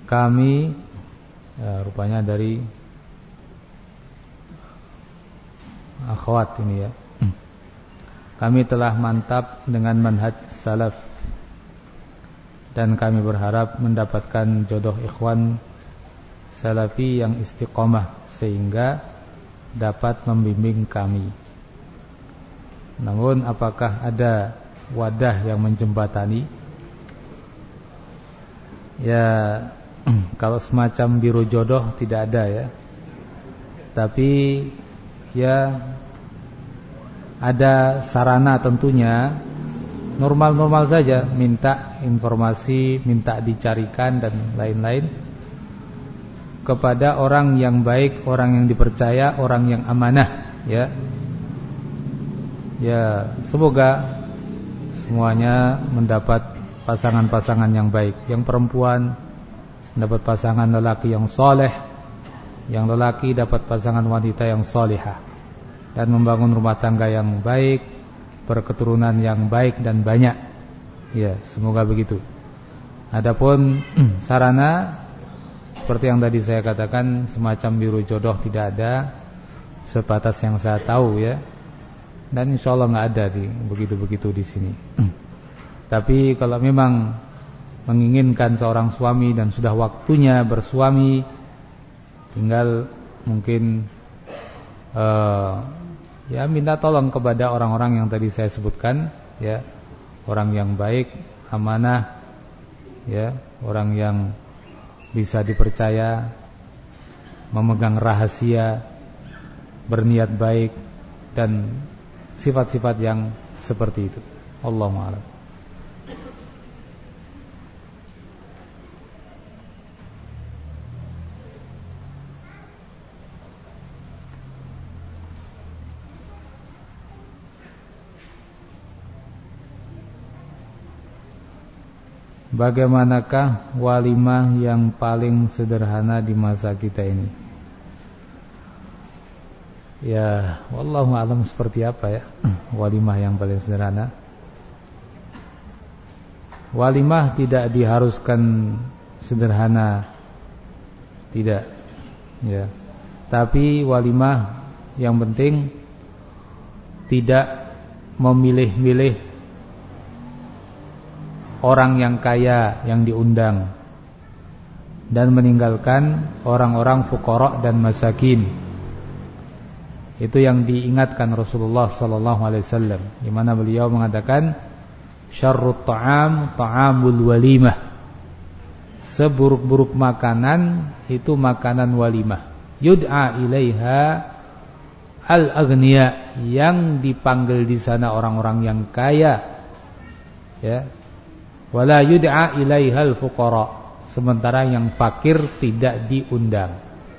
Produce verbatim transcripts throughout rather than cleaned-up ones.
kami ya, rupanya dari akhwat ini ya. Kami telah mantap dengan manhaj salaf dan kami berharap mendapatkan jodoh ikhwan salafi yang istiqomah sehingga dapat membimbing kami. Namun apakah ada wadah yang menjembatani? Ya, kalau semacam biro jodoh tidak ada ya. Tapi ya ada sarana tentunya, normal-normal saja, minta informasi, minta dicarikan dan lain-lain kepada orang yang baik, orang yang dipercaya, orang yang amanah ya. Ya, semoga semuanya mendapat pasangan-pasangan yang baik. Yang perempuan mendapat pasangan lelaki yang soleh, yang lelaki dapat pasangan wanita yang solihah, dan membangun rumah tangga yang baik, berketurunan yang baik dan banyak. Ya, semoga begitu. Adapun sarana seperti yang tadi saya katakan, semacam biro jodoh tidak ada, sebatas yang saya tahu ya. Dan insya Allah nggak ada di begitu-begitu di sini. Tapi kalau memang menginginkan seorang suami dan sudah waktunya bersuami, tinggal mungkin uh, ya minta tolong kepada orang-orang yang tadi saya sebutkan ya, orang yang baik, amanah ya, orang yang bisa dipercaya, memegang rahasia, berniat baik dan sifat-sifat yang seperti itu. Allahu a'lam. Bagaimanakah walimah yang paling sederhana di masa kita ini? Ya, wallahu a'lam seperti apa ya walimah yang paling sederhana. Walimah tidak diharuskan sederhana, tidak ya. Tapi walimah yang penting tidak memilih-milih orang yang kaya yang diundang dan meninggalkan orang-orang fuqara dan masakin. Itu yang diingatkan Rasulullah sallallahu alaihi wasallam, di mana beliau mengatakan syarrut ta'am ta'amul walimah. Seburuk-buruk makanan itu makanan walimah. Yud'a ilaiha al-aghniya, yang dipanggil di sana orang-orang yang kaya. Ya. Wala yud'a ilaihal fuqara, sementara yang fakir tidak diundang.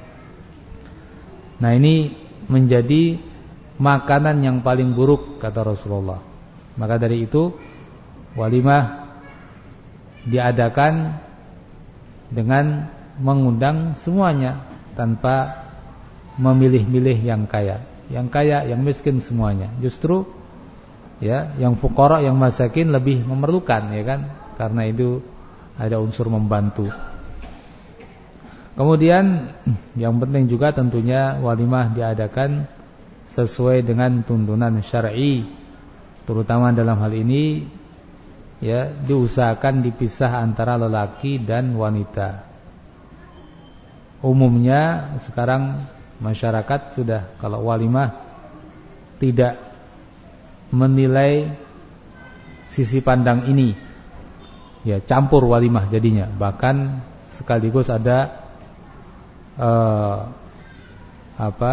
Nah, ini menjadi makanan yang paling buruk kata Rasulullah. Maka dari itu walimah diadakan dengan mengundang semuanya tanpa memilih-milih yang kaya, yang kaya, yang miskin, semuanya. Justru ya, yang fuqara, yang masakin lebih memerlukan, ya kan? Karena itu ada unsur membantu. Kemudian yang penting juga tentunya walimah diadakan sesuai dengan tuntunan syar'i, terutama dalam hal ini ya, diusahakan dipisah antara lelaki dan wanita. Umumnya sekarang masyarakat sudah, kalau walimah tidak menilai sisi pandang ini, ya campur walimah jadinya. Bahkan sekaligus ada uh, apa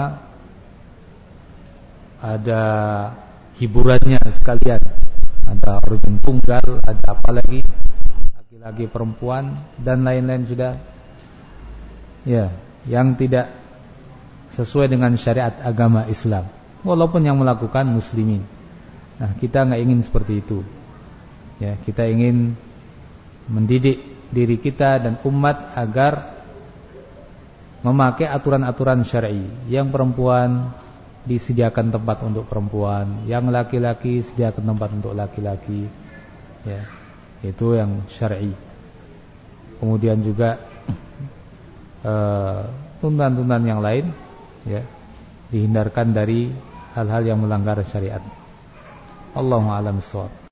ada hiburannya sekalian, ada organ tunggal, ada apa lagi, laki-laki perempuan dan lain-lain sudah, ya, yang tidak sesuai dengan syariat agama Islam, walaupun yang melakukan muslimin. Nah, kita nggak ingin seperti itu. Ya, kita ingin mendidik diri kita dan umat agar memakai aturan-aturan syar'i. Yang perempuan disediakan tempat untuk perempuan, yang laki-laki sediakan tempat untuk laki-laki. Ya, itu yang syar'i. Kemudian juga tuntunan-tuntunan yang lain, ya, dihindarkan dari hal-hal yang melanggar syariat. Allahu a'lam bishawab.